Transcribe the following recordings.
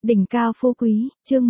Đỉnh cao phú quý, chương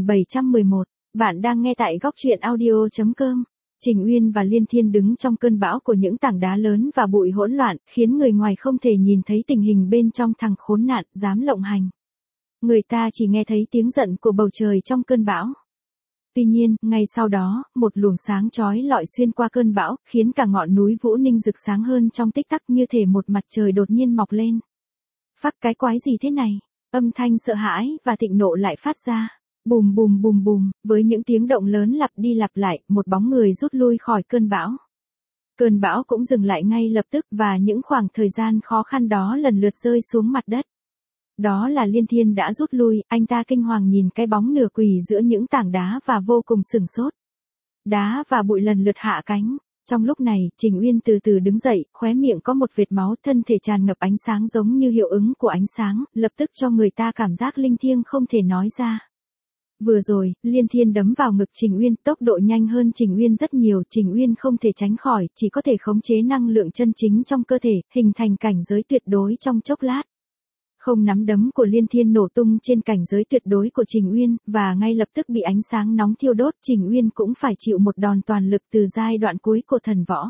1711, bạn đang nghe tại góc truyện audio.com. Trình Uyên và Liên Thiên đứng trong cơn bão của những tảng đá lớn và bụi hỗn loạn, khiến người ngoài không thể nhìn thấy tình hình bên trong thằng khốn nạn, dám lộng hành. Người ta chỉ nghe thấy tiếng giận của bầu trời trong cơn bão. Tuy nhiên, ngay sau đó, một luồng sáng chói lọi xuyên qua cơn bão, khiến cả ngọn núi Vũ Ninh rực sáng hơn trong tích tắc như thể một mặt trời đột nhiên mọc lên. Phắc, cái quái gì thế này? Âm thanh sợ hãi và thịnh nộ lại phát ra. Bùm bùm bùm bùm, với những tiếng động lớn lặp đi lặp lại, một bóng người rút lui khỏi cơn bão. Cơn bão cũng dừng lại ngay lập tức và những khoảng thời gian khó khăn đó lần lượt rơi xuống mặt đất. Đó là Liên Thiên đã rút lui, anh ta kinh hoàng nhìn cái bóng nửa quỳ giữa những tảng đá và vô cùng sửng sốt. Đá và bụi lần lượt hạ cánh. Trong lúc này, Trình Uyên từ từ đứng dậy, khóe miệng có một vệt máu, thân thể tràn ngập ánh sáng giống như hiệu ứng của ánh sáng, lập tức cho người ta cảm giác linh thiêng không thể nói ra. Vừa rồi, Liên Thiên đấm vào ngực Trình Uyên, tốc độ nhanh hơn Trình Uyên rất nhiều, Trình Uyên không thể tránh khỏi, chỉ có thể khống chế năng lượng chân chính trong cơ thể, hình thành cảnh giới tuyệt đối trong chốc lát. Không, nắm đấm của Liên Thiên nổ tung trên cảnh giới tuyệt đối của Trình Uyên, và ngay lập tức bị ánh sáng nóng thiêu đốt, Trình Uyên cũng phải chịu một đòn toàn lực từ giai đoạn cuối của thần võ.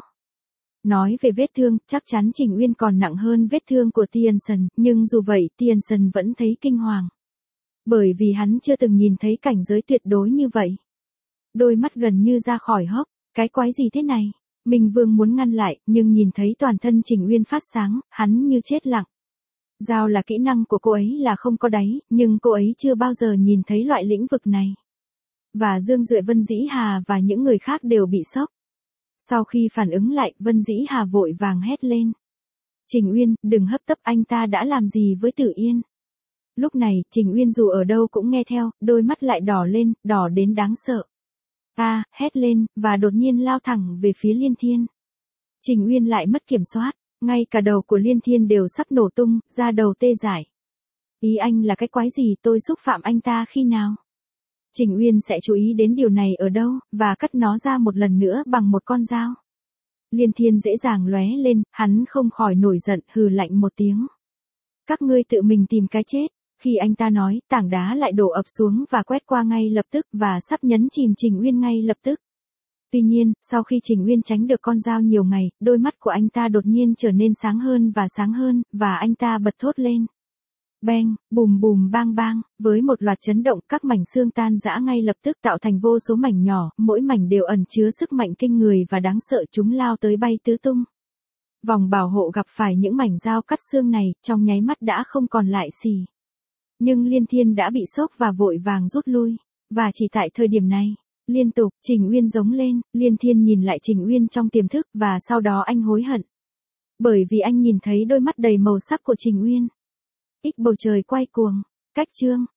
Nói về vết thương, chắc chắn Trình Uyên còn nặng hơn vết thương của Tienson, nhưng dù vậy Tienson vẫn thấy kinh hoàng. Bởi vì hắn chưa từng nhìn thấy cảnh giới tuyệt đối như vậy. Đôi mắt gần như ra khỏi hốc, cái quái gì thế này? Minh Vương muốn ngăn lại, nhưng nhìn thấy toàn thân Trình Uyên phát sáng, hắn như chết lặng. Giao là kỹ năng của cô ấy là không có đáy, nhưng cô ấy chưa bao giờ nhìn thấy loại lĩnh vực này. Và Dương Duệ, Vân Dĩ Hà và những người khác đều bị sốc. Sau khi phản ứng lại, Vân Dĩ Hà vội vàng hét lên. Trình Uyên, đừng hấp tấp, anh ta đã làm gì với Tử Yên? Lúc này, Trình Uyên dù ở đâu cũng nghe theo, đôi mắt lại đỏ lên, đỏ đến đáng sợ. Hét lên, và đột nhiên lao thẳng về phía Liên Thiên. Trình Uyên lại mất kiểm soát. Ngay cả đầu của Liên Thiên đều sắp nổ tung, da đầu tê dại. Ý anh là cái quái gì, tôi xúc phạm anh ta khi nào? Trình Uyên sẽ chú ý đến điều này ở đâu, và cắt nó ra một lần nữa bằng một con dao. Liên Thiên dễ dàng lóe lên, hắn không khỏi nổi giận, hừ lạnh một tiếng. Các ngươi tự mình tìm cái chết. Khi anh ta nói, tảng đá lại đổ ập xuống và quét qua ngay lập tức và sắp nhấn chìm Trình Uyên ngay lập tức. Tuy nhiên, sau khi Trình Uyên tránh được con dao nhiều ngày, đôi mắt của anh ta đột nhiên trở nên sáng hơn, và anh ta bật thốt lên. Bang, bùm bùm bang bang, với một loạt chấn động, các mảnh xương tan rã ngay lập tức tạo thành vô số mảnh nhỏ, mỗi mảnh đều ẩn chứa sức mạnh kinh người và đáng sợ, chúng lao tới bay tứ tung. Vòng bảo hộ gặp phải những mảnh dao cắt xương này, trong nháy mắt đã không còn lại gì. Nhưng Liên Thiên đã bị sốc và vội vàng rút lui, và chỉ tại thời điểm này. Liên tục, Trình Uyên giống lên, Liên Thiên nhìn lại Trình Uyên trong tiềm thức, và sau đó anh hối hận. Bởi vì anh nhìn thấy đôi mắt đầy màu sắc của Trình Uyên. Bầu trời quay cuồng, cách chương.